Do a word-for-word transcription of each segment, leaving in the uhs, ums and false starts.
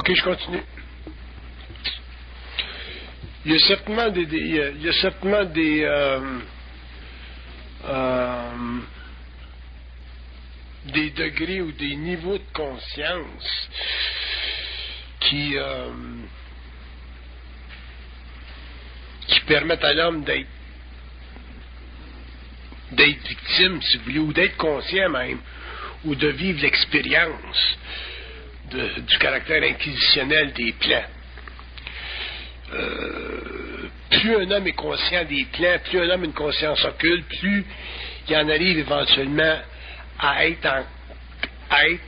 OK, je continue. Il y a certainement des, des il y a certainement des euh, euh, des degrés ou des niveaux de conscience qui euh, qui permettent à l'homme d'être d'être victime, si vous voulez, ou d'être conscient même, ou de vivre l'expérience de, du caractère inquisitionnel des plans. Euh, plus un homme est conscient des plans, plus un homme a une conscience occulte, plus il en arrive éventuellement à être, en, à être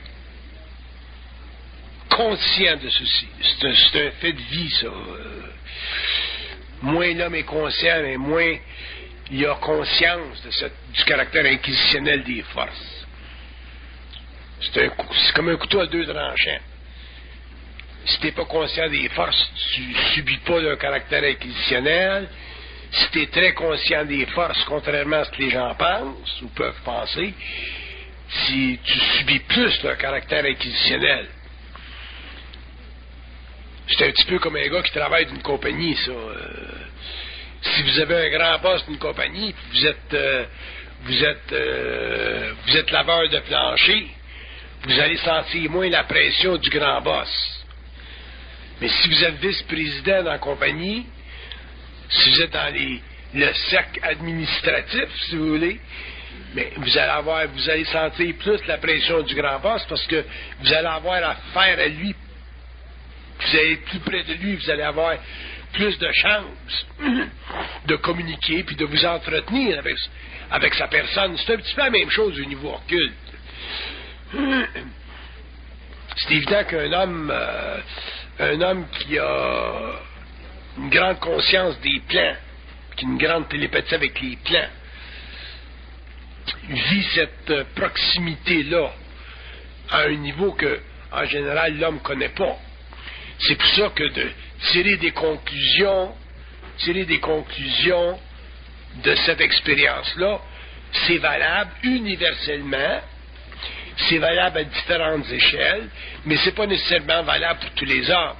conscient de ceci. C'est un, c'est un fait de vie, ça. Euh, moins l'homme est conscient, mais moins il a conscience de cette, du caractère inquisitionnel des forces. C'est, un, c'est comme un couteau à deux tranchants. Si tu n'es pas conscient des forces, tu ne subis pas leur caractère inquisitionnel. Si tu es très conscient des forces, contrairement à ce que les gens pensent ou peuvent penser, si tu subis plus leur caractère inquisitionnel. C'est un petit peu comme un gars qui travaille d'une compagnie, ça. Euh, si vous avez un grand boss d'une compagnie, vous êtes euh, vous êtes euh, vous êtes laveur de plancher, vous allez sentir moins la pression du grand boss. Mais si vous êtes vice-président dans la compagnie, si vous êtes dans les, le cercle administratif, si vous voulez, mais vous allez avoir, vous allez sentir plus la pression du grand boss parce que vous allez avoir affaire à lui. Vous allez être plus près de lui, vous allez avoir plus de chances de communiquer puis de vous entretenir avec, avec sa personne. C'est un petit peu la même chose au niveau occulte. C'est évident qu'un homme, euh, un homme qui a une grande conscience des plans, qui a une grande télépathie avec les plans, vit cette euh, proximité-là à un niveau que, en général, l'homme ne connaît pas. C'est pour ça que de tirer des conclusions, tirer des conclusions de cette expérience-là, c'est valable universellement. C'est valable à différentes échelles, mais c'est pas nécessairement valable pour tous les hommes.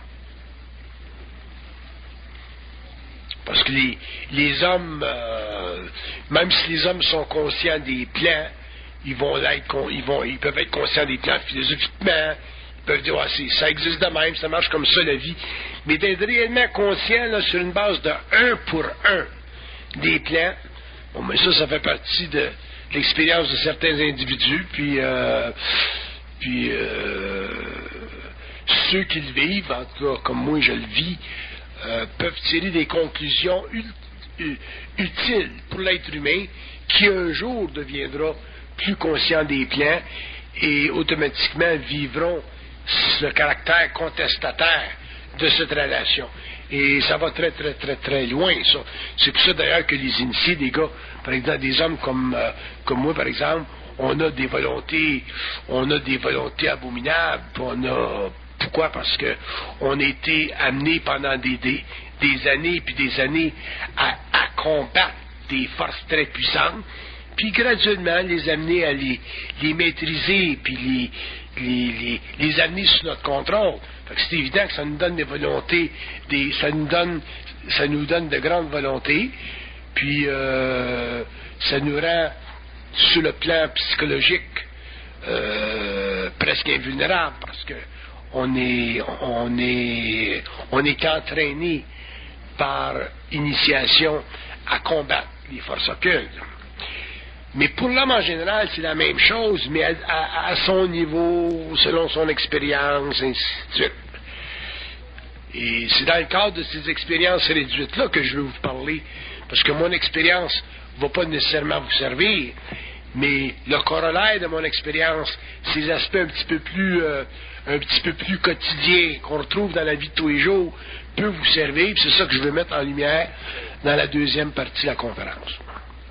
Parce que les, les hommes, euh, même si les hommes sont conscients des plans, ils vont l'être, ils vont, ils peuvent être conscients des plans philosophiquement, ils peuvent dire, ah, c'est, ça existe de même, ça marche comme ça la vie. Mais d'être réellement conscient là, sur une base de un pour un des plans, bon, mais ça, ça fait partie de l'expérience de certains individus, puis, euh, puis euh, ceux qui le vivent, en tout cas comme moi je le vis, euh, peuvent tirer des conclusions ut- utiles pour l'être humain qui un jour deviendra plus conscient des plans et automatiquement vivront le caractère contestataire de cette relation. Et ça va très, très, très, très loin, ça. C'est pour ça, d'ailleurs, que les initiés, des gars, par exemple, des hommes comme, euh, comme moi, par exemple, on a des volontés, on a des volontés abominables, on a... Pourquoi? Parce que on a été amenés pendant des, des, des années puis des années à, à combattre des forces très puissantes, puis graduellement les amener à les, les maîtriser, puis les, les, les, les amener sous notre contrôle. Fait que c'est évident que ça nous donne des volontés, des, ça nous donne, ça nous donne de grandes volontés, puis euh, ça nous rend, sur le plan psychologique, euh, presque invulnérable, parce que on est, on est, on est entraîné par initiation à combattre les forces occultes. Mais pour l'homme en général, c'est la même chose, mais à, à, à son niveau, selon son expérience, ainsi de suite. Et c'est dans le cadre de ces expériences réduites-là que je veux vous parler, parce que mon expérience ne va pas nécessairement vous servir, mais le corollaire de mon expérience, ces aspects un petit peu plus, euh, un petit peu plus quotidiens qu'on retrouve dans la vie de tous les jours, peut vous servir, puis c'est ça que je veux mettre en lumière dans la deuxième partie de la conférence.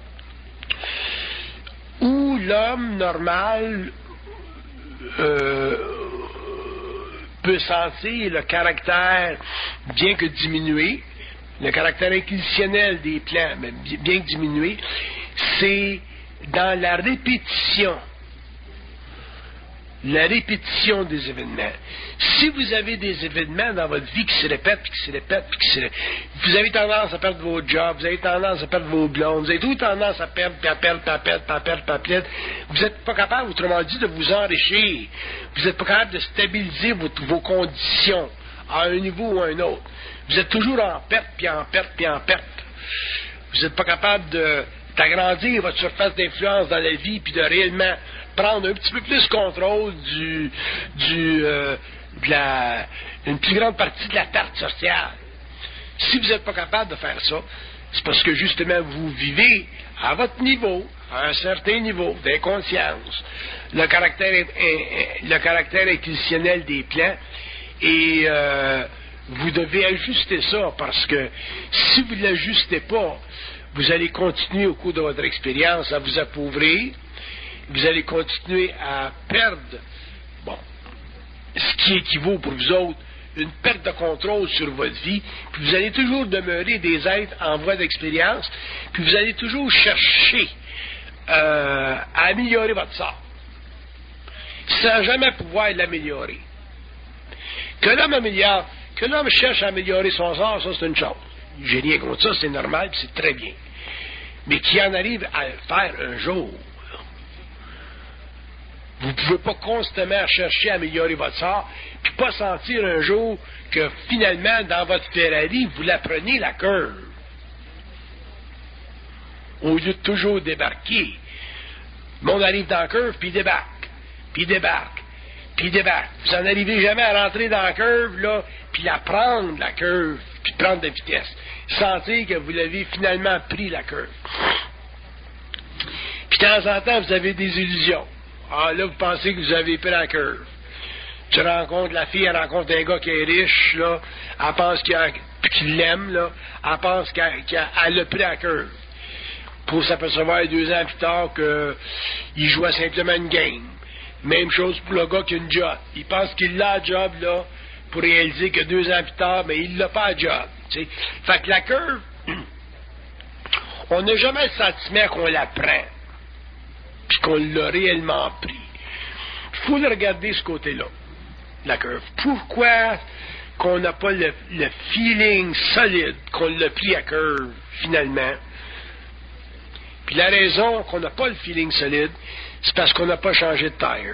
Où l'homme normal euh, peut sentir le caractère, bien que diminué, le caractère inquisitionnel des plans, mais bien que diminué, c'est dans la répétition, la répétition des événements. Si vous avez des événements dans votre vie qui se répètent, puis qui se répètent, puis qui se répètent, vous avez tendance à perdre vos jobs, vous avez tendance à perdre vos blondes, vous avez tout tendance à perdre, puis à perdre, puis à perdre, puis à perdre, puis à perdre. Vous n'êtes pas capable, autrement dit, de vous enrichir. Vous n'êtes pas capable de stabiliser votre, vos conditions à un niveau ou à un autre. Vous êtes toujours en perte, puis en perte, puis en perte. Vous n'êtes pas capable de, d'agrandir votre surface d'influence dans la vie, puis de réellement prendre un petit peu plus contrôle du, du, euh, de la, une plus grande partie de la tarte sociale. Si vous n'êtes pas capable de faire ça, c'est parce que justement vous vivez à votre niveau, à un certain niveau d'inconscience, le caractère, le caractère inconditionnel des plans, et euh, vous devez ajuster ça, parce que si vous ne l'ajustez pas, vous allez continuer au cours de votre expérience à vous appauvrir, vous allez continuer à perdre, bon, ce qui équivaut pour vous autres, une perte de contrôle sur votre vie, puis vous allez toujours demeurer des êtres en voie d'expérience, puis vous allez toujours chercher euh, à améliorer votre sort, sans jamais pouvoir l'améliorer. Que l'homme améliore, que l'homme cherche à améliorer son sort, ça c'est une chose. J'ai rien contre ça, c'est normal, puis c'est très bien. Mais qu'il en arrive à le faire un jour, vous ne pouvez pas constamment chercher à améliorer votre sort, puis pas sentir un jour que finalement, dans votre Ferrari, vous la prenez la curve. Au lieu de toujours débarquer. Le monde arrive dans la curve, puis il débarque, puis il débarque, puis il débarque. Vous n'en arrivez jamais à rentrer dans la curve, là, puis la prendre, la curve, puis prendre de vitesse. Sentir que vous l'avez finalement pris, la curve. Puis de temps en temps, vous avez des illusions. Ah, là, vous pensez que vous avez pris la curve. Tu rencontres la fille, elle rencontre un gars qui est riche, là, elle pense qu'il, a, qu'il l'aime, là, elle pense qu'elle, qu'elle a pris la curve. Pour s'apercevoir deux ans plus tard qu'il jouait simplement une game. Même chose pour le gars qui a une job. Il pense qu'il l'a job, là, pour réaliser que deux ans plus tard, mais il l'a pas job. T'sais. Fait que la curve, on n'a jamais le sentiment qu'on la prend, puis qu'on l'a réellement pris. Il faut le regarder ce côté-là, la curve. Pourquoi qu'on n'a pas le, le feeling solide qu'on l'a pris à curve, finalement? Puis la raison qu'on n'a pas le feeling solide, c'est parce qu'on n'a pas changé de tire.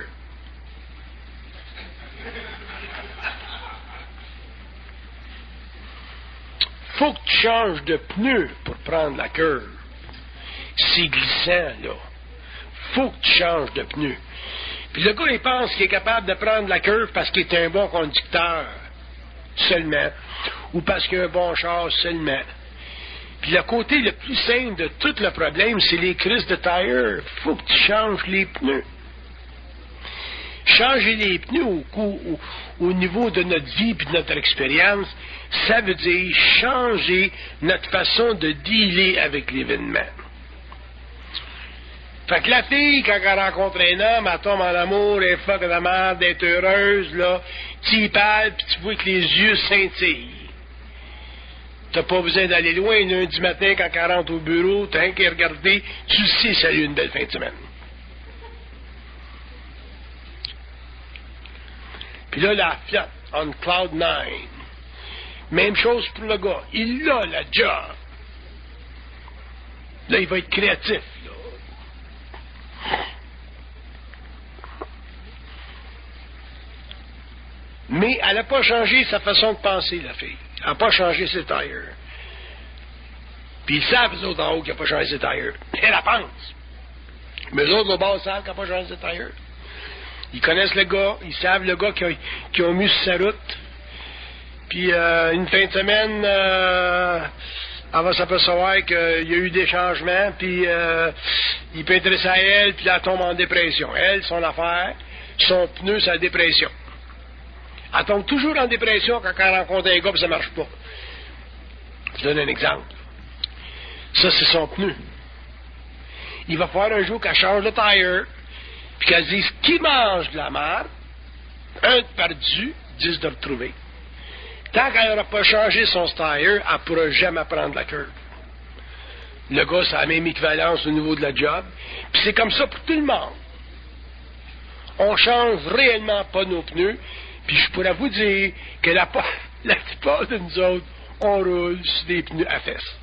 Faut que tu changes de pneu pour prendre la curve. C'est glissant, là. Faut que tu changes de pneu. Puis le gars, il pense qu'il est capable de prendre la curve parce qu'il est un bon conducteur, seulement, ou parce qu'il a un bon char, seulement. Puis le côté le plus simple de tout le problème, c'est les crises de tire. Faut que tu changes les pneus. Changer les pneus au, au, au niveau de notre vie et de notre expérience, ça veut dire changer notre façon de dealer avec l'événement. Fait que la fille, quand elle rencontre un homme, elle tombe en amour, elle est fuck de merde, elle est heureuse, là, tu y parles, puis tu vois que les yeux scintillent. T'as pas besoin d'aller loin, lundi matin, quand elle rentre au bureau, t'as rien qu'à regarder, tu sais ça a eu une belle fin de semaine. Puis là, la flotte, on cloud nine. Même chose pour le gars. Il a la job. Là, il va être créatif, là. Mais elle n'a pas changé sa façon de penser, la fille. Elle n'a pas changé ses tires. Puis ils savent, eux autres, en haut, qu'il n'a pas changé ses tires. Elle la pense. Mais eux autres, au bas, savent qu'il n'a pas changé ses tires. Ils connaissent le gars, ils savent le gars qui a, qui a mis sur sa route. Puis euh, une fin de semaine, euh, elle va s'apercevoir qu'il y a eu des changements, puis euh, il peut intéresser à elle, puis elle tombe en dépression. Elle, son affaire, son pneu, c'est la dépression. Elle tombe toujours en dépression quand elle rencontre un gars, puis ça marche pas. Je donne un exemple. Ça, c'est son pneu. Il va falloir un jour qu'elle change de tire, puis qu'elle dise qui mange de la merde, un de perdu, dix de retrouvé. Tant qu'elle n'aura pas changé son tire, elle ne pourra jamais prendre la curve. Le gars, ça a la même équivalence au niveau de la job. Puis c'est comme ça pour tout le monde. on change réellement pas nos pneus, puis je pourrais vous dire que la, la plupart de nous autres, on roule sur des pneus à fesses.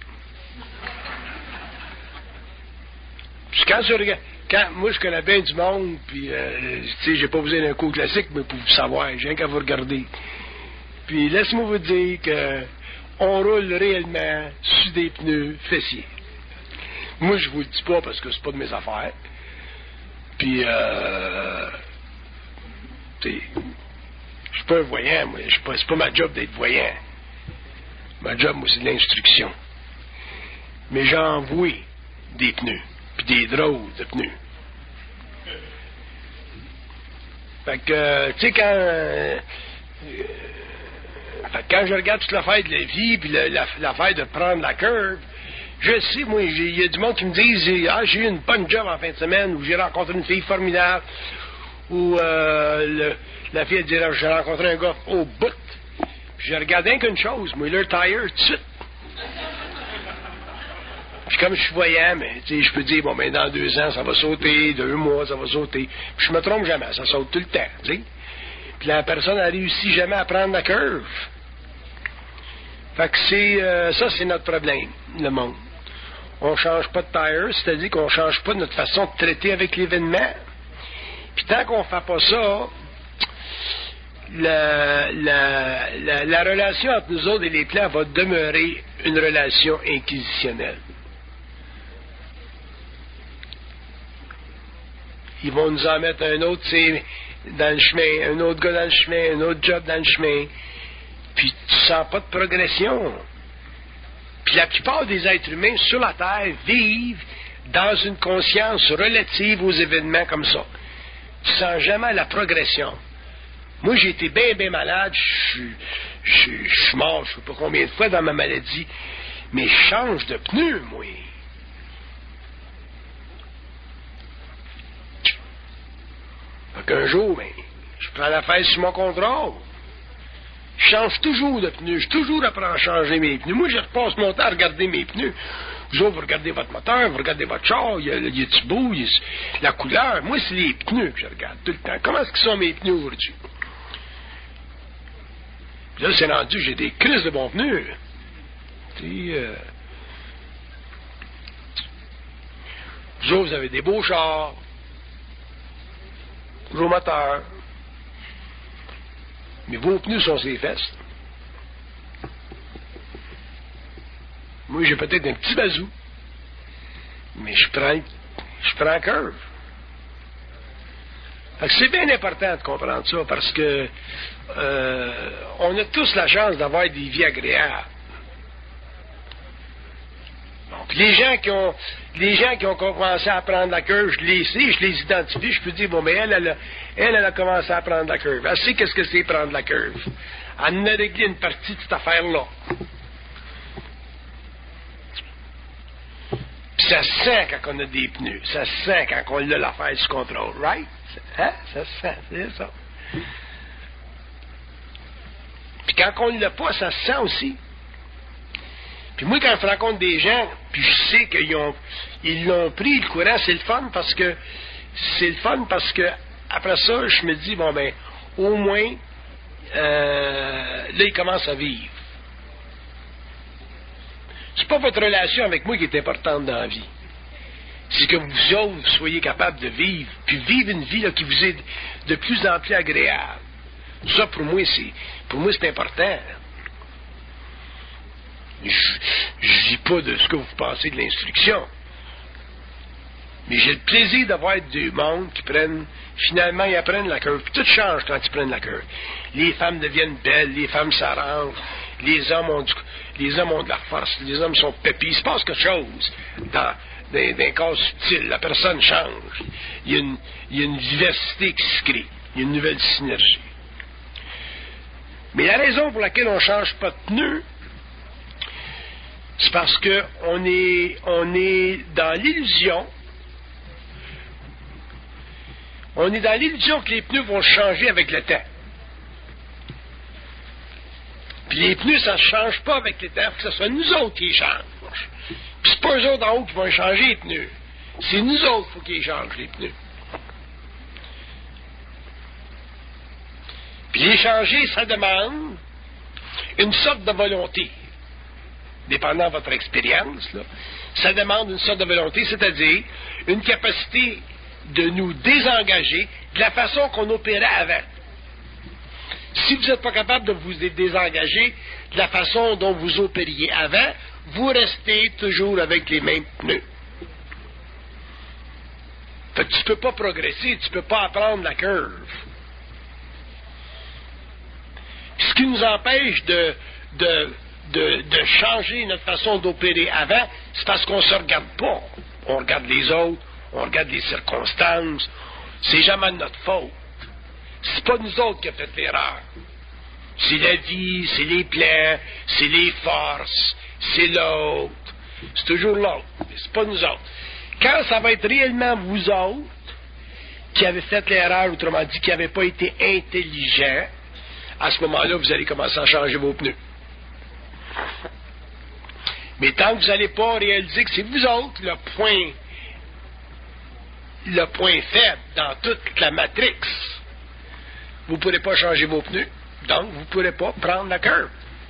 Puis quand je regarde, quand moi je connais bien du monde, puis euh, tu sais, j'ai pas besoin d'un cours classique, mais pour vous savoir, j'ai rien qu'à vous regarder. Puis laisse-moi vous dire que on roule réellement sur des pneus fessiers. Moi je vous le dis pas parce que c'est pas de mes affaires. Puis euh, tu sais, je suis pas un voyant, moi, je suis pas, c'est pas ma job d'être voyant. Ma job, moi, c'est de l'instruction. Mais j'ai envoyé des pneus, puis des drôles de pneus. Fait que, euh, tu sais, quand... Euh, euh, fait que quand je regarde toute l'affaire de la vie, puis la, la, l'affaire de prendre la curve, je sais, moi, il y a du monde qui me dit, ah, j'ai eu une bonne job en fin de semaine, ou j'ai rencontré une fille formidable, ou euh, le, la fille elle dit, j'ai rencontré un gars au bout. Puis je regarde rien qu'une chose, moi, leur tire, tout de suite. Puis comme je suis voyant, mais tu sais, je peux dire, bon, ben dans deux ans, ça va sauter, deux mois, ça va sauter. Puis je me trompe jamais, ça saute tout le temps, tu sais. Puis la personne a réussi jamais à prendre la curve. Fait que c'est, euh, ça, c'est notre problème, le monde. On change pas de tire, c'est-à-dire qu'on change pas notre façon de traiter avec l'événement. Puis tant qu'on fait pas ça, la, la, la, la relation entre nous autres et les plans va demeurer une relation inquisitionnelle. Ils vont nous en mettre un autre, tu sais, dans le chemin, un autre gars dans le chemin, un autre job dans le chemin, puis tu sens pas de progression. Puis la plupart des êtres humains sur la Terre vivent dans une conscience relative aux événements comme ça. Tu sens jamais la progression. Moi, j'ai été bien, bien malade, je suis mort, je ne sais pas combien de fois dans ma maladie, mais je change de pneu, moi. Fait qu'un jour, ben, je prends la fesse sur mon contrôle. Je change toujours de pneus. Je suis toujours apprends à changer mes pneus. Moi, je repasse mon temps à regarder mes pneus. Vous autres, vous regardez votre moteur, vous regardez votre char, il y a le du bout, il y a la couleur. Moi, c'est les pneus que je regarde tout le temps. Comment est-ce qu'ils sont mes pneus aujourd'hui? Puis là, c'est rendu, j'ai des crises de bons pneus. Tu sais, euh... vous autres, vous avez des beaux chars, gros moteurs. Mais vos pneus sont sur les fesses. Moi, j'ai peut-être un petit bazou, mais je prends, je prends la curve. Fait que c'est bien important de comprendre ça, parce que euh, on a tous la chance d'avoir des vies agréables. Bon, puis les gens qui ont les gens qui ont commencé à prendre la curve, je les sais, je les identifie, je peux dire, bon, mais elle, elle a, elle, elle a commencé à prendre la curve. Elle sait qu'est-ce que c'est prendre la curve. Elle en a réglé une partie de cette affaire-là. Puis ça se sent quand on a des pneus. Ça se sent quand on a l'affaire sous contrôle. Right? Hein? Ça se sent, c'est ça. Puis quand on ne l'a pas, ça se sent aussi. Puis moi, quand je rencontre des gens, puis je sais qu'ils ont, ils l'ont pris, le courant, c'est le fun parce que, c'est le fun parce que, après ça, je me dis, bon ben, au moins, euh, là, ils commencent à vivre. C'est pas votre relation avec moi qui est importante dans la vie. C'est que vous autres soyez capables de vivre, puis vivre une vie là, qui vous est de plus en plus agréable. Ça, pour moi, c'est, pour moi, c'est important. Je ne dis pas de ce que vous pensez de l'instruction. Mais j'ai le plaisir d'avoir du monde qui prennent, finalement, ils apprennent la curve. Puis tout change quand ils prennent la curve. Les femmes deviennent belles, les femmes s'arrangent, les hommes ont du, les hommes ont de la force, les hommes sont pépis. Il se passe quelque chose dans, dans, dans un cas subtil. La personne change. Il y a une, il y a une diversité qui se crée. Il y a une nouvelle synergie. Mais la raison pour laquelle on ne change pas de pneus, c'est parce qu'on est, on est dans l'illusion, on est dans l'illusion que les pneus vont changer avec le temps. Puis les pneus, ça ne change pas avec le temps, il faut que ce soit nous autres qui les changent. Puis c'est pas eux autres en haut qui vont changer les pneus. C'est nous autres qu'il faut qu'ils changent les pneus. Puis les changer, ça demande une sorte de volonté. Dépendant de votre expérience, là, ça demande une sorte de volonté, c'est-à-dire une capacité de nous désengager de la façon qu'on opérait avant. Si vous n'êtes pas capable de vous désengager de la façon dont vous opériez avant, vous restez toujours avec les mêmes pneus. Fait que tu ne peux pas progresser, tu ne peux pas apprendre la curve. Ce qui nous empêche de, de, de, de changer notre façon d'opérer avant, c'est parce qu'on ne se regarde pas. On regarde les autres, on regarde les circonstances. C'est jamais de notre faute. C'est pas nous autres qui avons fait l'erreur. C'est la vie, c'est les plans, c'est les forces, c'est l'autre. C'est toujours l'autre, mais c'est pas nous autres. Quand ça va être réellement vous autres qui avez fait l'erreur, autrement dit, qui n'avez pas été intelligents, à ce moment-là, vous allez commencer à changer vos pneus. Mais tant que vous n'allez pas réaliser que c'est vous autres le point, le point faible dans toute la matrix, vous ne pourrez pas changer vos pneus. Donc, vous ne pourrez pas prendre la curve.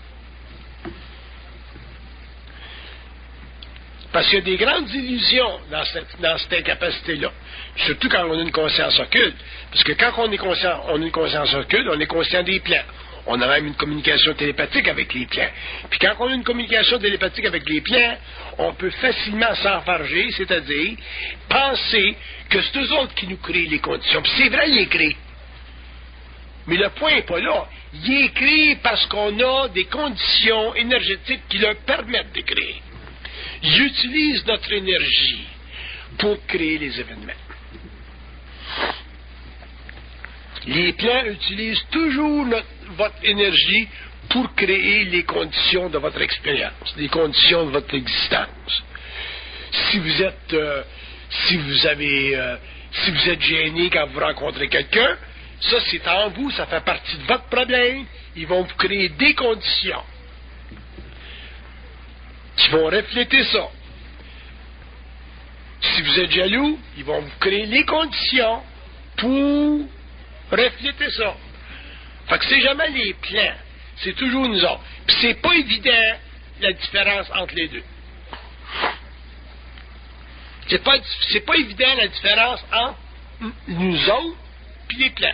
Parce qu'il y a des grandes illusions dans cette, dans cette incapacité-là. Surtout quand on a une conscience occulte. Parce que quand on est conscient, on a une conscience occulte, on est conscient des plans. On a même une communication télépathique avec les plans. Puis quand on a une communication télépathique avec les plans, on peut facilement s'enfarger, c'est-à-dire penser que c'est eux autres qui nous créent les conditions. Puis c'est vrai, ils les créent. Mais le point n'est pas là. Il est créé parce qu'on a des conditions énergétiques qui leur permettent de créer. Ils utilisent notre énergie pour créer les événements. Les plans utilisent toujours notre, votre énergie pour créer les conditions de votre expérience, les conditions de votre existence. Si vous êtes, euh, si vous avez, euh, si vous êtes gêné quand vous rencontrez quelqu'un, ça, c'est en vous, ça fait partie de votre problème. Ils vont vous créer des conditions qui vont refléter ça. Si vous êtes jaloux, ils vont vous créer les conditions pour refléter ça. Fait que c'est jamais les plans, c'est toujours nous autres. Puis c'est pas évident la différence entre les deux. C'est pas, c'est pas évident la différence entre nous autres puis les plans.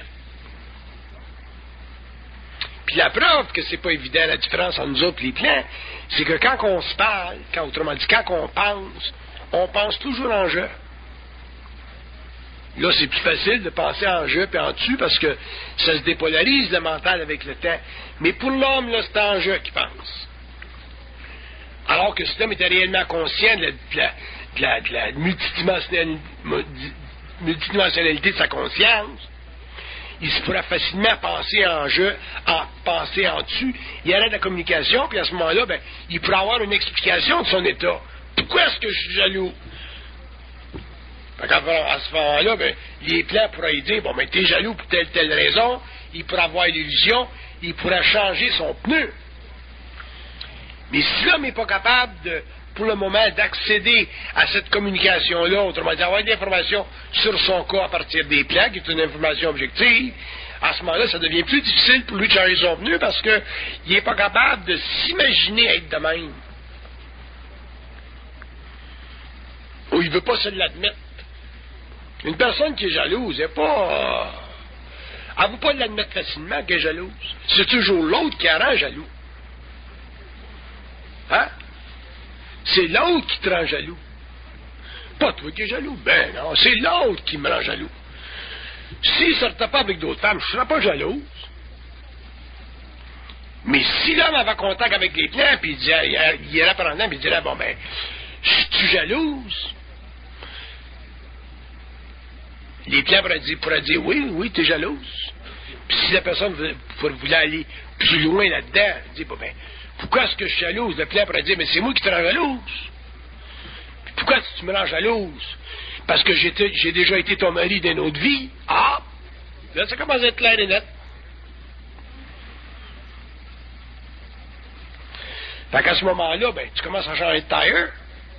Puis la preuve que c'est pas évident la différence entre nous autres et les plans, c'est que quand on se parle, quand, autrement dit, quand on pense, on pense toujours en jeu. Là, c'est plus facile de penser en jeu et en dessus parce que ça se dépolarise le mental avec le temps. Mais pour l'homme, là, c'est en jeu qu'il pense. Alors que si l'homme était réellement conscient de la, de la, de la, de la multidimensionnalité, multidimensionnalité de sa conscience, il se pourrait facilement penser en jeu, en, penser en dessus. Il y aurait de la communication, puis à ce moment-là, ben, il pourrait avoir une explication de son état. Pourquoi est-ce que je suis jaloux? À ce moment-là, ben, les plans pourraient dire, bon, mais t'es jaloux pour telle telle raison, il pourrait avoir l'illusion, il pourrait changer son pneu. Mais si l'homme n'est pas capable, de, pour le moment, d'accéder à cette communication-là, autrement dit, avoir des informations sur son cas à partir des plans, qui est une information objective, à ce moment-là, ça devient plus difficile pour lui de changer son pneu parce qu'il n'est pas capable de s'imaginer être de même. Ou il ne veut pas se l'admettre. Une personne qui est jalouse, elle ne pas, elle ne veut pas l'admettre facilement qu'elle est jalouse. C'est toujours l'autre qui la rend jaloux. Hein? C'est l'autre qui te rend jaloux. Pas toi qui es jaloux. Ben non, c'est l'autre qui me rend jaloux. S'il ne sortait pas avec d'autres femmes, je ne serais pas jalouse. Mais si l'homme avait contact avec les plans, puis il, dirait, il irait prendre puis il dirait, bon ben, je suis jalouse. Les plans pourraient dire, pourraient dire oui, oui, tu es jalouse. Puis si la personne voulait aller plus loin là-dedans, elle dit, bon ben, pourquoi est-ce que je suis jalouse? Le plan pourrait dire, mais c'est moi qui te rends jalouse. Puis pourquoi tu me rends jalouse? Parce que j'ai, j'ai déjà été ton mari d'une autre vie. Ah! Là, ça commence à être clair et net. Fait qu'à ce moment-là, ben, tu commences à changer de tire.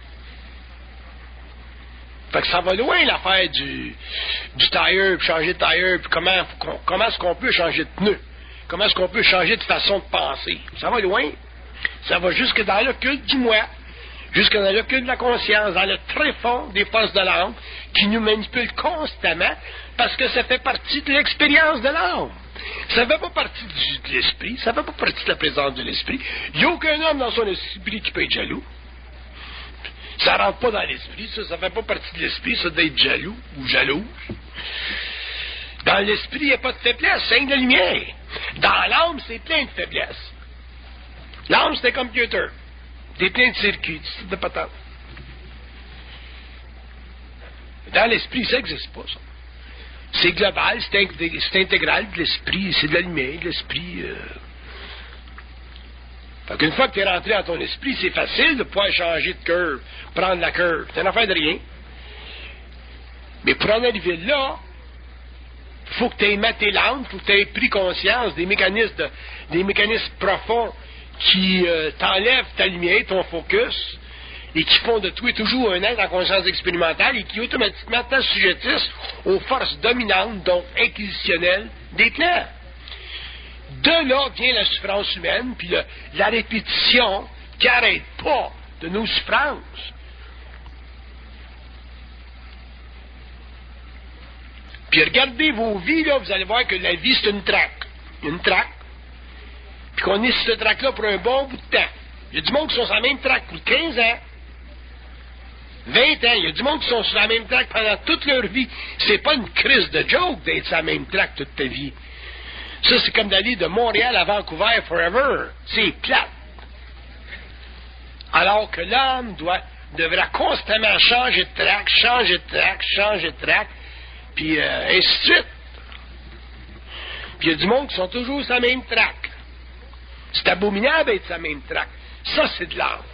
Fait que ça va loin l'affaire du, du tire, puis changer de tire, puis comment, comment est-ce qu'on peut changer de pneu? comment est-ce qu'on peut changer de façon de penser. Ça va loin. Ça va jusque dans le culte du moi, jusque dans le culte de la conscience, dans le tréfonds des forces de l'âme, qui nous manipulent constamment, parce que ça fait partie de l'expérience de l'âme. Ça ne fait pas partie du, de l'esprit, ça ne fait pas partie de la présence de l'esprit. Il n'y a aucun homme dans son esprit qui peut être jaloux. Ça ne rentre pas dans l'esprit, ça, ça ne fait pas partie de l'esprit, ça, d'être jaloux ou jalouse. Dans l'esprit, il n'y a pas de faiblesse, c'est de la lumière. Dans l'âme, c'est plein de faiblesses. L'âme, c'est un computer. C'est plein de circuits, de patentes. Dans l'esprit, ça n'existe pas, ça. C'est global, c'est, int- c'est intégral de l'esprit, c'est de la lumière, de l'esprit. Euh... Fait qu'une fois que tu es rentré dans ton esprit, c'est facile de pouvoir changer de curve, prendre la curve. C'est une affaire de rien. Mais pour en arriver là, il faut que tu aies maté l'âme, il faut que tu aies pris conscience des mécanismes, de, des mécanismes profonds qui euh, t'enlèvent ta lumière, ton focus, et qui font de toi toujours un être en conscience expérimentale et qui automatiquement t'assujettissent aux forces dominantes, donc inquisitionnelles, des plans. De là vient la souffrance humaine, puis le, la répétition qui n'arrête pas de nos souffrances. Puis regardez vos vies, là, vous allez voir que la vie, c'est une traque. Une traque. Puis qu'on est sur cette traque-là pour un bon bout de temps. Il y a du monde qui sont sur la même traque pour quinze ans. vingt ans. Il y a du monde qui sont sur la même traque pendant toute leur vie. C'est pas une crise de joke d'être sur la même traque toute ta vie. Ça, c'est comme d'aller de Montréal à Vancouver forever. C'est plate. Alors que l'homme doit, devra constamment changer de traque, changer de traque, changer de traque, puis euh, ainsi de suite. Puis il y a du monde qui sont toujours sur la même traque. C'est abominable d'être sur la même traque. Ça, c'est de l'âme.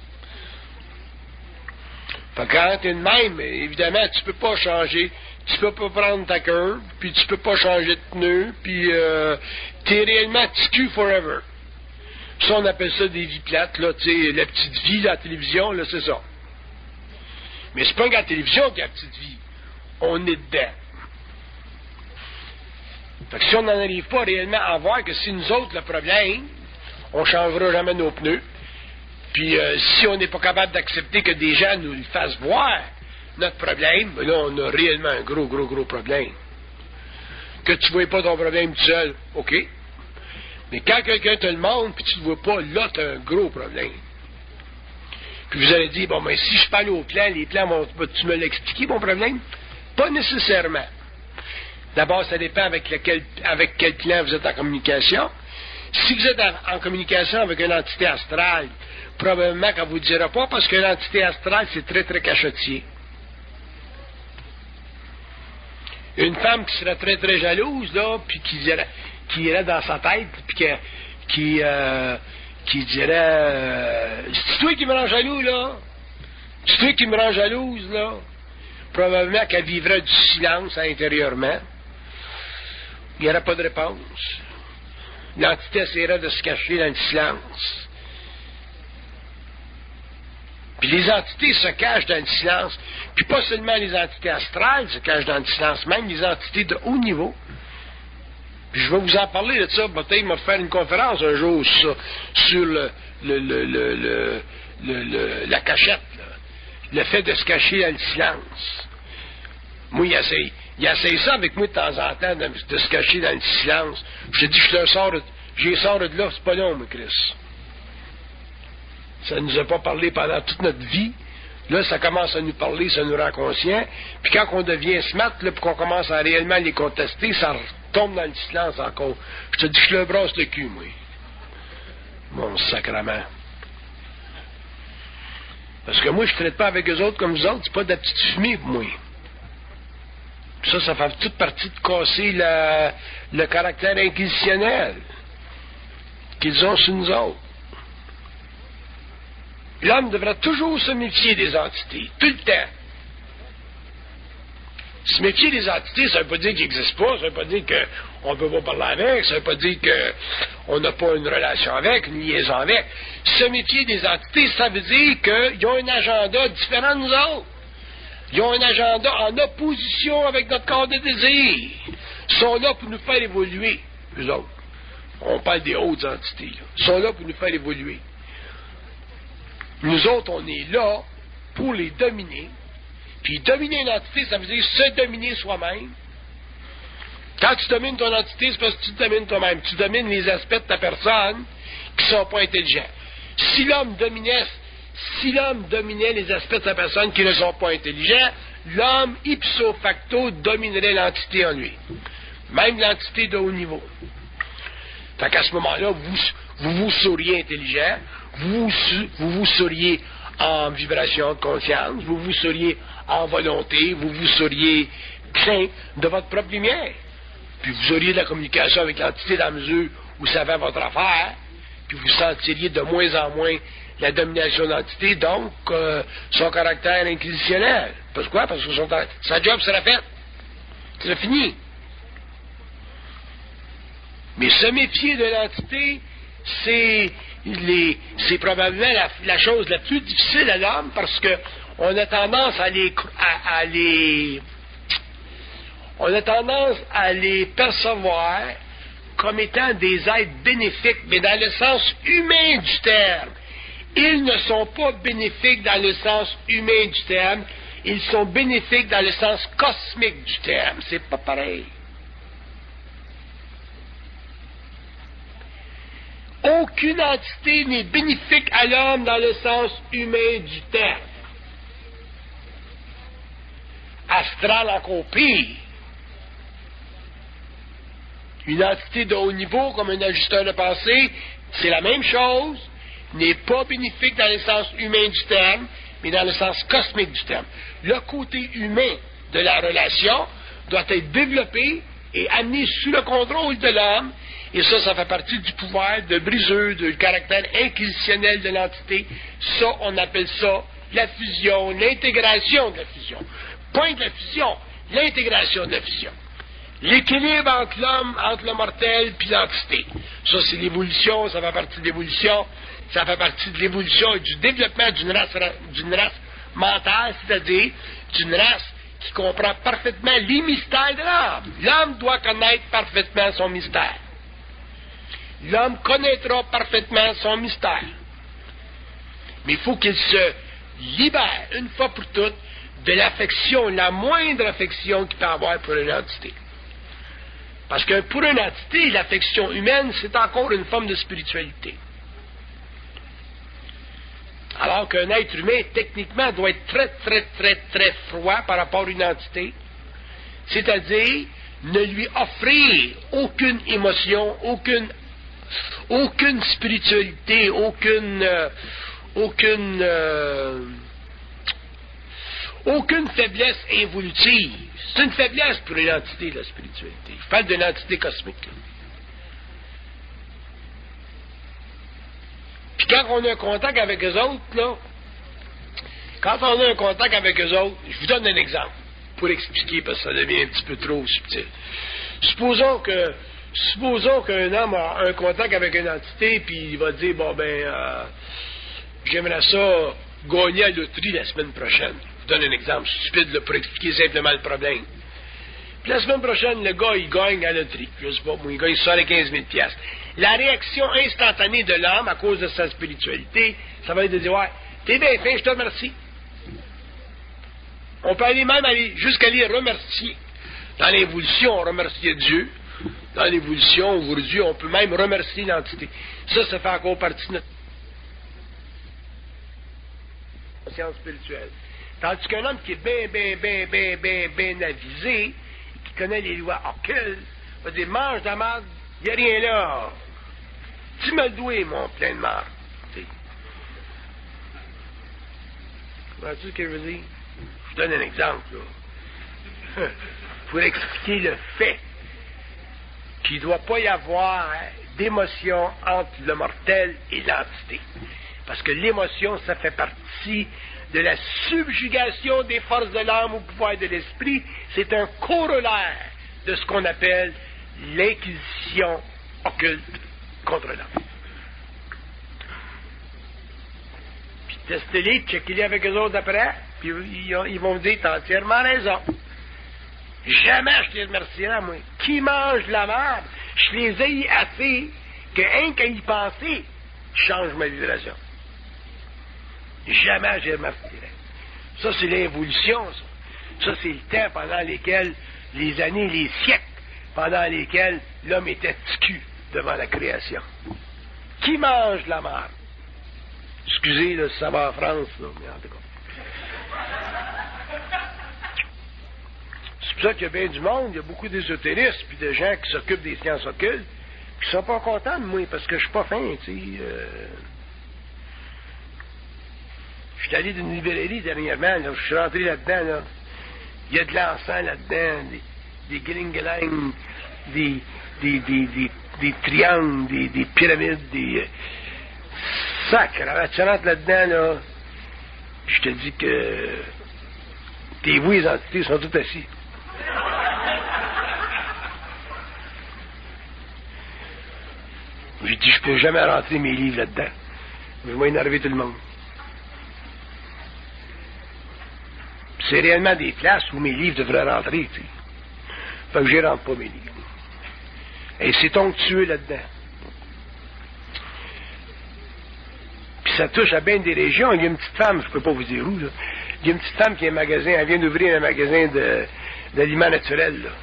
Fait que quand t'es de même, évidemment, tu peux pas changer. Tu peux pas prendre ta curve, puis tu peux pas changer de pneu, puis euh, t'es réellement ticu forever. Ça, on appelle ça des vies plates, là, tu sais, la petite vie, la télévision, là, c'est ça. Mais c'est pas que la télévision qui a la petite vie. On est dedans. Fait que si on n'en arrive pas réellement à voir que c'est nous autres le problème, on changera jamais nos pneus. Puis euh, si on n'est pas capable d'accepter que des gens nous le fassent voir, notre problème, ben là, on a réellement un gros, gros, gros problème. Que tu ne vois pas ton problème tout seul, OK. Mais quand quelqu'un te le montre, puis tu ne le vois pas, là, tu as un gros problème. Puis vous allez dire, bon, mais si je parle aux plans, les plans, vont, tu me l'expliquer, mon problème? Pas nécessairement. D'abord, ça dépend avec, lequel, avec quel plan vous êtes en communication. Si vous êtes en, en communication avec une entité astrale, probablement qu'elle ne vous dira pas, parce qu'une entité astrale, c'est très, très cachotier. Une femme qui serait très, très jalouse, là, puis qui dirait, qui irait dans sa tête, puis qui, qui, euh, qui dirait, euh, c'est toi qui me rends jaloux, là? C'est toi qui me rends jalouse, là? Probablement qu'elle vivrait du silence intérieurement. Il n'y aurait pas de réponse. L'entité essaierait de se cacher dans le silence. Puis les entités se cachent dans le silence. Puis pas seulement les entités astrales se cachent dans le silence, même les entités de haut niveau. Puis je vais vous en parler de ça. Peut-être m'a faire une conférence un jour sur, sur le, le, le, le, le, le, le, la cachette. Là. Le fait de se cacher dans le silence. Moi, il essaye. Il essaye ça avec moi de temps en temps, de, de se cacher dans le silence. Je te dis, je le sors de, je les sors de là, c'est pas long, mais Chris. Ça ne nous a pas parlé pendant toute notre vie. Là, ça commence à nous parler, ça nous rend conscients. Puis quand on devient smart, là, puis qu'on commence à réellement les contester, ça retombe dans le silence encore. Je te dis, je le brasse le cul, moi. Mon sacrement. Parce que moi, je ne traite pas avec eux autres comme vous autres, c'est pas de la petite fumée pour moi. Puis ça, ça fait toute partie de casser la, le caractère inquisitionnel qu'ils ont sur nous autres. L'homme devra toujours se méfier des entités, tout le temps. Se méfier des entités, ça ne veut pas dire qu'ils n'existent pas, ça ne veut pas dire qu'on ne peut pas parler avec, ça ne veut pas dire qu'on n'a pas une relation avec, une liaison avec. Se méfier des entités, ça veut dire qu'ils ont un agenda différent de nous autres. Ils ont un agenda en opposition avec notre corps de désir. Ils sont là pour nous faire évoluer, eux autres. On parle des hautes entités. Là. Ils sont là pour nous faire évoluer. Nous autres, on est là pour les dominer. Puis dominer une entité, ça veut dire se dominer soi-même. Quand tu domines ton entité, c'est parce que tu te domines toi-même. Tu domines les aspects de ta personne qui ne sont pas intelligents. Si l'homme dominait, si l'homme dominait les aspects de sa personne qui ne sont pas intelligents, l'homme ipso facto dominerait l'entité en lui. Même l'entité de haut niveau. Fait qu'à ce moment-là, vous vous, vous seriez intelligent, vous vous, vous seriez en vibration de conscience, vous vous seriez en volonté, vous vous seriez craint de votre propre lumière. Puis vous auriez de la communication avec l'entité dans la mesure où ça fait votre affaire, puis vous sentiriez de moins en moins la domination de l'entité, donc euh, son caractère inquisitionnel. Pourquoi? Parce que son, sa job sera faite. C'est fini. Mais se méfier de l'entité, c'est, les, c'est probablement la, la chose la plus difficile à l'homme parce que on a tendance à les, à, à les, on a tendance à les percevoir comme étant des êtres bénéfiques, mais dans le sens humain du terme. Ils ne sont pas bénéfiques dans le sens humain du terme, ils sont bénéfiques dans le sens cosmique du terme. C'est pas pareil. Aucune entité n'est bénéfique à l'homme dans le sens humain du terme. Astral encore pire. Une entité de haut niveau, comme un ajusteur de pensée, c'est la même chose, n'est pas bénéfique dans le sens humain du terme, mais dans le sens cosmique du terme. Le côté humain de la relation doit être développé et amené sous le contrôle de l'homme, et ça, ça fait partie du pouvoir de briseux, du caractère inquisitionnel de l'entité. Ça, on appelle ça la fusion, l'intégration de la fusion. Point de la fusion, l'intégration de la fusion. L'équilibre entre l'homme, entre le mortel puis l'entité. Ça, c'est l'évolution, ça fait partie de l'évolution, ça fait partie de l'évolution et du développement d'une race, d'une race mentale, c'est-à-dire d'une race qui comprend parfaitement les mystères de l'homme. L'homme doit connaître parfaitement son mystère. L'homme connaîtra parfaitement son mystère. Mais il faut qu'il se libère, une fois pour toutes, de l'affection, la moindre affection qu'il peut avoir pour une entité. Parce que pour une entité, l'affection humaine, c'est encore une forme de spiritualité. Alors qu'un être humain, techniquement, doit être très, très, très, très froid par rapport à une entité. C'est-à-dire, ne lui offrir aucune émotion, aucune, aucune spiritualité, aucune, euh, aucune, euh, aucune faiblesse évolutive. C'est une faiblesse pour une entité, la spiritualité. Je parle d'une entité cosmique. Là. Puis quand on a un contact avec eux autres, là, quand on a un contact avec eux autres, je vous donne un exemple pour expliquer parce que ça devient un petit peu trop subtil. Supposons que, supposons qu'un homme a un contact avec une entité puis il va dire bon ben, euh, j'aimerais ça gagner à la loterie la semaine prochaine. Je vous donne un exemple stupide là, pour expliquer simplement le problème. Puis la semaine prochaine, le gars, il gagne à la loterie. Je sais pas, moi, il gagne soixante-quinze mille piastres. La réaction instantanée de l'homme, à cause de sa spiritualité, ça va être de dire, ouais, t'es bien fin, je te remercie. On peut aller même aller jusqu'à les remercier. Dans l'évolution, on remercie Dieu. Dans l'évolution, aujourd'hui, on peut même remercier l'entité. Ça, ça fait encore partie de notre conscience spirituelle. Tandis qu'un homme qui est bien, bien, bien, bien, bien, bien avisé, qui connaît les lois occultes, va dire, mange ta marde, il n'y a rien là. Tu me le dois, mon plein de marde. Vois-tu ce que je veux dire? Je donne un exemple, là. Pour expliquer le fait qu'il ne doit pas y avoir d'émotion entre le mortel et l'entité. Parce que l'émotion, ça fait partie de la subjugation des forces de l'âme au pouvoir de l'esprit. C'est un corollaire de ce qu'on appelle l'inquisition occulte contre l'homme. Puis testez-les, checkez-les avec eux autres après, puis ils, ils vont vous dire, t'as entièrement raison. Jamais je les remercierai, moi. Qui mange de la merde? Je les ai assez que, rien qu'à y penser, je change ma vibration. Jamais j'ai remarqué. Ça, c'est l'évolution, ça. Ça, c'est le temps pendant lesquels, les années, les siècles, pendant lesquels l'homme était ticu devant la création. Qui mange de la merde? Excusez, là, ça va en France, là, mais en tout cas. C'est pour ça qu'il y a bien du monde, il y a beaucoup d'ésotéristes, puis de gens qui s'occupent des sciences occultes, qui sont pas contents de moi, parce que je suis pas fin, tu sais. Euh... Je suis allé d'une librairie dernièrement, là, je suis rentré là-dedans, là. Il y a de l'encens là-dedans, des, des gling-gling, des, des, des, des, des triangles, des, des pyramides, des... Euh, sacre, tu rentres là-dedans, là, je te dis que tes vous, les entités, sont toutes assis. J'ai dit, je peux jamais rentrer mes livres là-dedans. Je vais énerver tout le monde. C'est réellement des places où mes livres devraient rentrer, tu sais. Fait que j'y rentre pas mes livres. Et c'est onctueux là-dedans. Puis ça touche à bien des régions. Il y a une petite femme, je peux pas vous dire où, là. Il y a une petite femme qui a un magasin, elle vient d'ouvrir un magasin de, d'aliments naturels, là.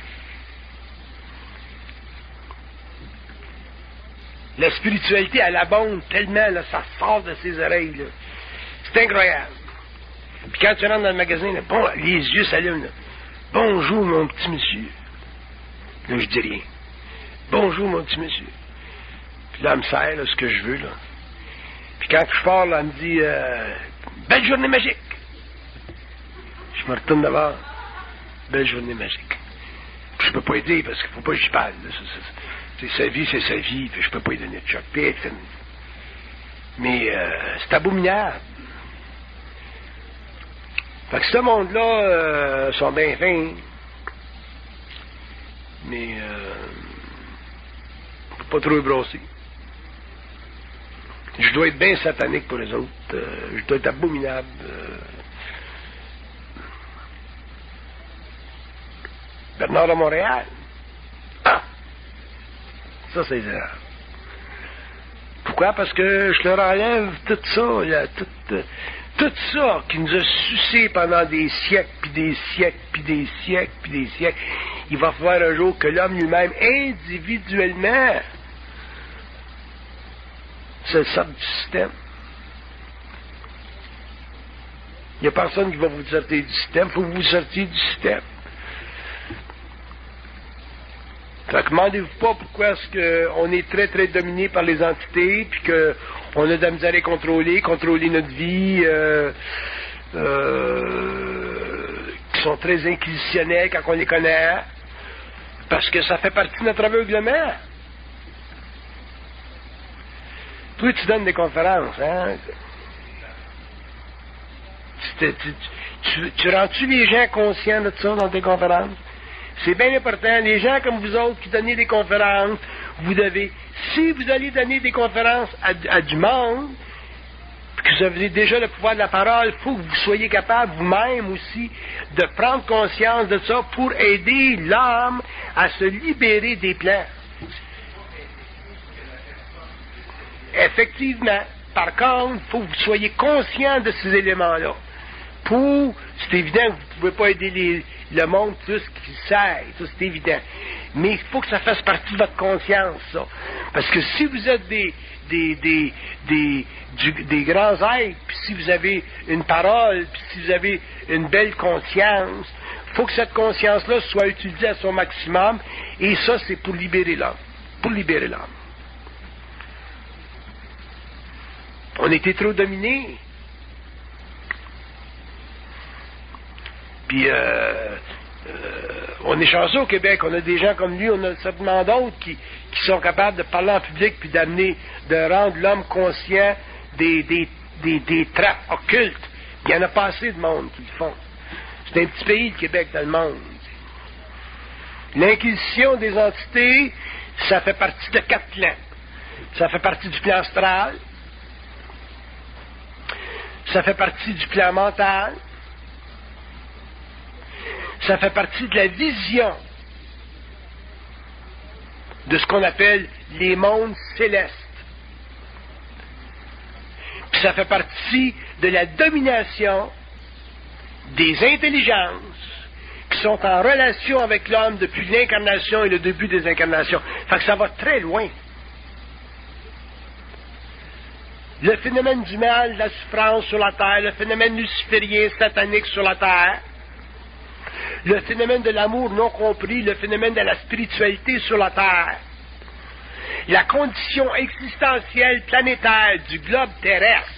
La spiritualité, elle abonde tellement, là, ça sort de ses oreilles, là. C'est incroyable. Puis quand tu rentres dans le magasin, là, bon, les yeux s'allument, là. Bonjour, mon petit monsieur. Là, je dis rien. Bonjour, mon petit monsieur. Puis là, elle me sert, là, ce que je veux, là. Puis quand je pars, là, elle me dit, euh, belle journée magique. Je me retourne d'abord. Belle journée magique. Puis je peux pas y dire, parce qu'il faut pas que j'y parle, là. C'est, c'est, c'est sa vie, c'est sa vie, puis je peux pas y donner de choc. Puis, mais euh, c'est abominable. Fait que ce monde-là euh, sont bien fins. Mais euh, faut pas trop brosser. Je dois être bien satanique pour les autres. Euh, je dois être abominable. Euh. Bernard de Montréal. Ah! Ça, c'est grave. Pourquoi? Parce que je leur enlève tout ça, là, tout, euh, tout ça qui nous a sucé pendant des siècles, puis des siècles, puis des siècles, puis des siècles. Il va falloir un jour que l'homme lui-même, individuellement, se sorte du système. Il n'y a personne qui va vous sortir du système, il faut que vous vous sortiez du système. Fait que demandez-vous pas pourquoi est-ce qu'on est très très dominé par les entités, puis qu'on a de la misère à contrôler, contrôler notre vie, euh, euh, qui sont très inquisitionnels quand on les connaît, parce que ça fait partie de notre aveuglement. Toi, tu donnes des conférences, hein? Tu, tu, tu, tu rends-tu les gens conscients de ça dans tes conférences? C'est bien important. Les gens comme vous autres qui donnez des conférences, vous devez, si vous allez donner des conférences à, à du monde, que vous avez déjà le pouvoir de la parole, il faut que vous soyez capable vous-même aussi de prendre conscience de ça pour aider l'homme à se libérer des plans. Effectivement. Par contre, il faut que vous soyez conscient de ces éléments-là. Pour, c'est évident que vous ne pouvez pas aider les, le monde plus qu'il sert, ça c'est évident. Mais il faut que ça fasse partie de votre conscience, ça. Parce que si vous êtes des, des, des, des, du, des grands êtres, puis si vous avez une parole, puis si vous avez une belle conscience, il faut que cette conscience-là soit utilisée à son maximum, et ça, c'est pour libérer l'homme. Pour libérer l'homme. On était trop dominés. Puis, euh, euh, on est chanceux au Québec. On a des gens comme lui, on a certainement d'autres qui, qui sont capables de parler en public puis d'amener, de rendre l'homme conscient des, des, des, des trappes occultes. Il y en a pas assez de monde qui le font. C'est un petit pays, le Québec, dans le monde. L'inquisition des entités, ça fait partie de quatre plans. Ça fait partie du plan astral. Ça fait partie du plan mental. Ça fait partie de la vision. de ce qu'on appelle les mondes célestes. Puis ça fait partie de la domination des intelligences qui sont en relation avec l'homme depuis l'incarnation et le début des incarnations. Fait que ça va très loin. Le phénomène du mal, de la souffrance sur la terre, le phénomène luciférien, satanique sur la terre, le phénomène de l'amour non compris, le phénomène de la spiritualité sur la terre, la condition existentielle planétaire du globe terrestre,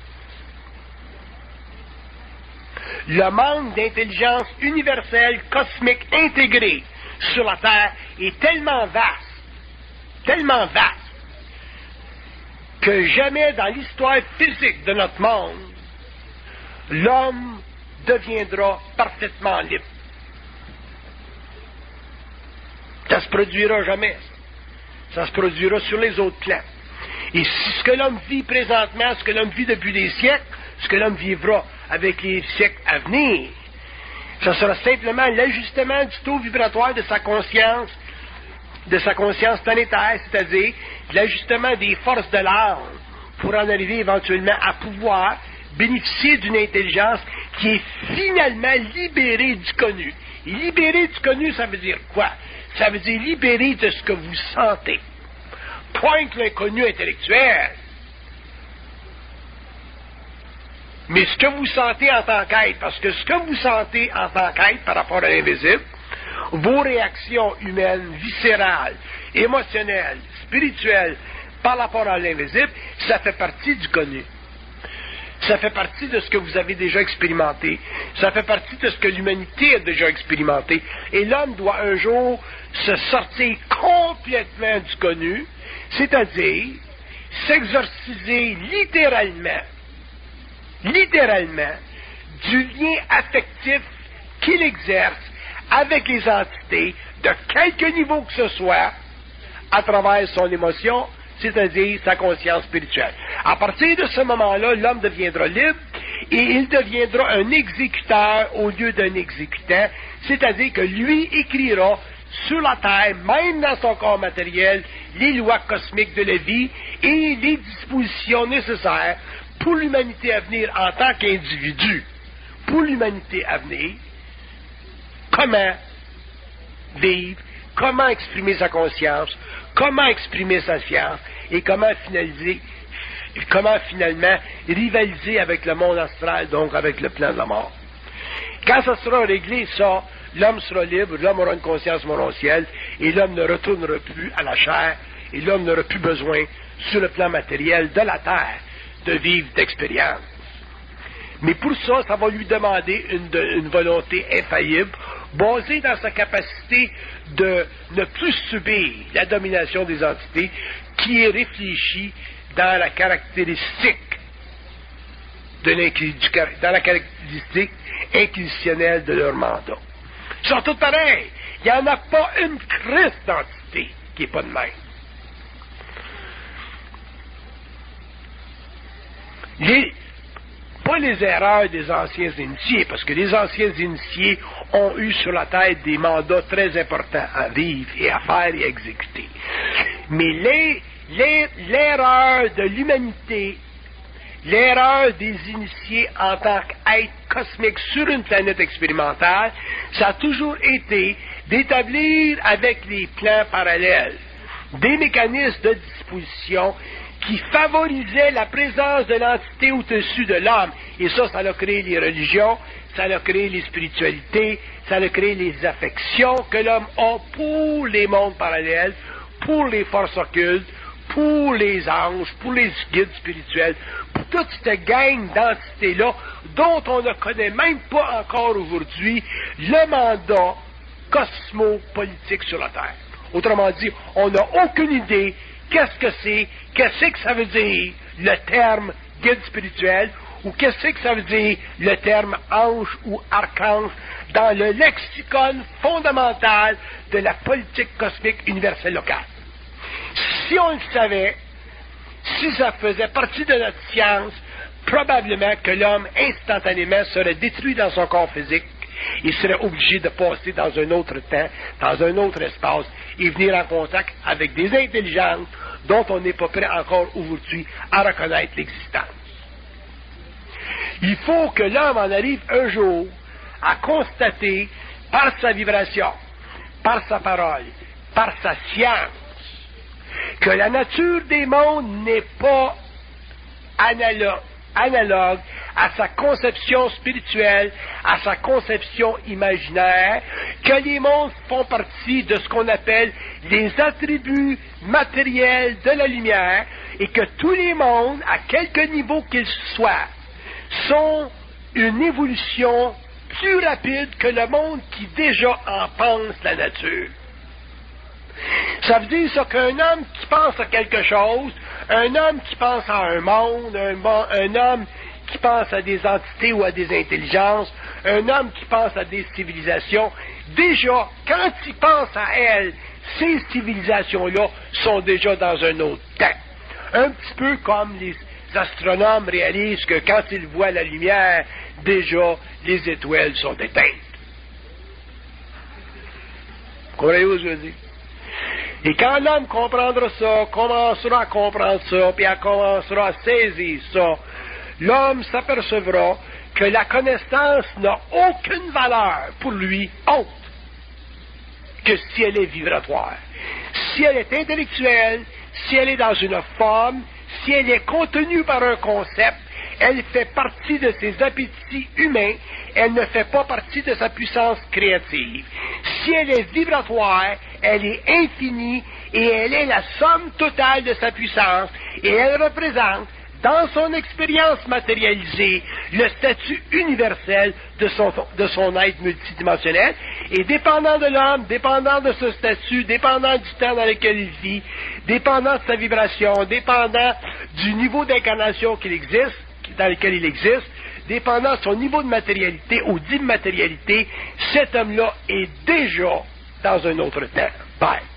le manque d'intelligence universelle, cosmique, intégrée sur la Terre est tellement vaste, tellement vaste, que jamais dans l'histoire physique de notre monde, l'homme deviendra parfaitement libre. Ça se produira jamais. Ça se produira sur les autres plans. Et si ce que l'homme vit présentement, ce que l'homme vit depuis des siècles, ce que l'homme vivra avec les siècles à venir, ce sera simplement l'ajustement du taux vibratoire de sa conscience, de sa conscience planétaire, c'est-à-dire l'ajustement des forces de l'âme pour en arriver éventuellement à pouvoir bénéficier d'une intelligence qui est finalement libérée du connu. Et libérée du connu, ça veut dire quoi? Ça veut dire libérée de ce que vous sentez. Point que l'inconnu intellectuel. Mais ce que vous sentez en tant qu'être, parce que ce que vous sentez en tant qu'être par rapport à l'invisible, vos réactions humaines, viscérales, émotionnelles, spirituelles, par rapport à l'invisible, ça fait partie du connu. Ça fait partie de ce que vous avez déjà expérimenté. Ça fait partie de ce que l'humanité a déjà expérimenté. Et l'homme doit un jour se sortir complètement du connu, c'est-à-dire s'exorciser littéralement, littéralement, du lien affectif qu'il exerce avec les entités, de quelque niveau que ce soit, à travers son émotion, c'est-à-dire sa conscience spirituelle. À partir de ce moment-là, l'homme deviendra libre et il deviendra un exécuteur au lieu d'un exécutant, c'est-à-dire que lui écrira sur la terre, même dans son corps matériel, les lois cosmiques de la vie et les dispositions nécessaires pour l'humanité à venir en tant qu'individu, pour l'humanité à venir, comment vivre, comment exprimer sa conscience, comment exprimer sa science et comment finaliser, comment finalement rivaliser avec le monde astral, donc avec le plan de la mort. Quand ça sera réglé, ça, l'homme sera libre, l'homme aura une conscience morontielle et l'homme ne retournera plus à la chair et l'homme n'aura plus besoin, sur le plan matériel de la terre, de vivre d'expérience. Mais pour ça, ça va lui demander une, de, une volonté infaillible, basée dans sa capacité de ne plus subir la domination des entités, qui est réfléchie dans la caractéristique de dans la caractéristique inquisitionnelle de leur mandat. Ils sont tous pareils. Il n'y en a pas une crise d'entité qui n'est pas de même. Les, pas les erreurs des anciens initiés, parce que les anciens initiés ont eu sur la tête des mandats très importants à vivre et à faire et à exécuter. Mais les, les, l'erreur de l'humanité, l'erreur des initiés en tant qu'être cosmique sur une planète expérimentale, ça a toujours été d'établir avec les plans parallèles des mécanismes de disposition qui favorisait la présence de l'entité au-dessus de l'homme. Et ça, ça a créé les religions, ça a créé les spiritualités, ça a créé les affections que l'homme a pour les mondes parallèles, pour les forces occultes, pour les anges, pour les guides spirituels, pour toute cette gang d'entités-là, dont on ne connaît même pas encore aujourd'hui le mandat cosmopolitique sur la Terre. Autrement dit, on n'a aucune idée qu'est-ce que c'est, qu'est-ce que ça veut dire le terme guide spirituel, ou qu'est-ce que ça veut dire le terme ange ou archange dans le lexicon fondamental de la politique cosmique universelle locale. Si on le savait, si ça faisait partie de notre science, probablement que l'homme instantanément serait détruit dans son corps physique il serait obligé de passer dans un autre temps, dans un autre espace, et venir en contact avec des intelligences dont on n'est pas prêt encore aujourd'hui à reconnaître l'existence. Il faut que l'homme en arrive un jour à constater par sa vibration, par sa parole, par sa science, que la nature des mondes n'est pas analogue, analogue à sa conception spirituelle, à sa conception imaginaire, que les mondes font partie de ce qu'on appelle les attributs matériels de la lumière, et que tous les mondes, à quelque niveau qu'ils soient, sont une évolution plus rapide que le monde qui déjà en pense la nature. Ça veut dire ça qu'un homme qui pense à quelque chose, un homme qui pense à un monde, un, un homme qui pense à des entités ou à des intelligences, un homme qui pense à des civilisations, déjà, quand il pense à elles, ces civilisations-là sont déjà dans un autre temps. Un petit peu comme les astronomes réalisent que quand ils voient la lumière, déjà, les étoiles sont éteintes. Vous comprenez ce que je veux dire? Et quand l'homme comprendra ça, commencera à comprendre ça, puis elle commencera à saisir ça, l'homme s'apercevra que la connaissance n'a aucune valeur pour lui autre que si elle est vibratoire. Si elle est intellectuelle, si elle est dans une forme, si elle est contenue par un concept, elle fait partie de ses appétits humains, elle ne fait pas partie de sa puissance créative. Si elle est vibratoire, elle est infinie et elle est la somme totale de sa puissance, et elle représente, dans son expérience matérialisée, le statut universel de son, de son être multidimensionnel, et dépendant de l'homme, dépendant de ce statut, dépendant du temps dans lequel il vit, dépendant de sa vibration, dépendant du niveau d'incarnation qu'il existe, dans lequel il existe, dépendant de son niveau de matérialité ou d'immatérialité, cet homme-là est déjà dans un autre temps. Bye.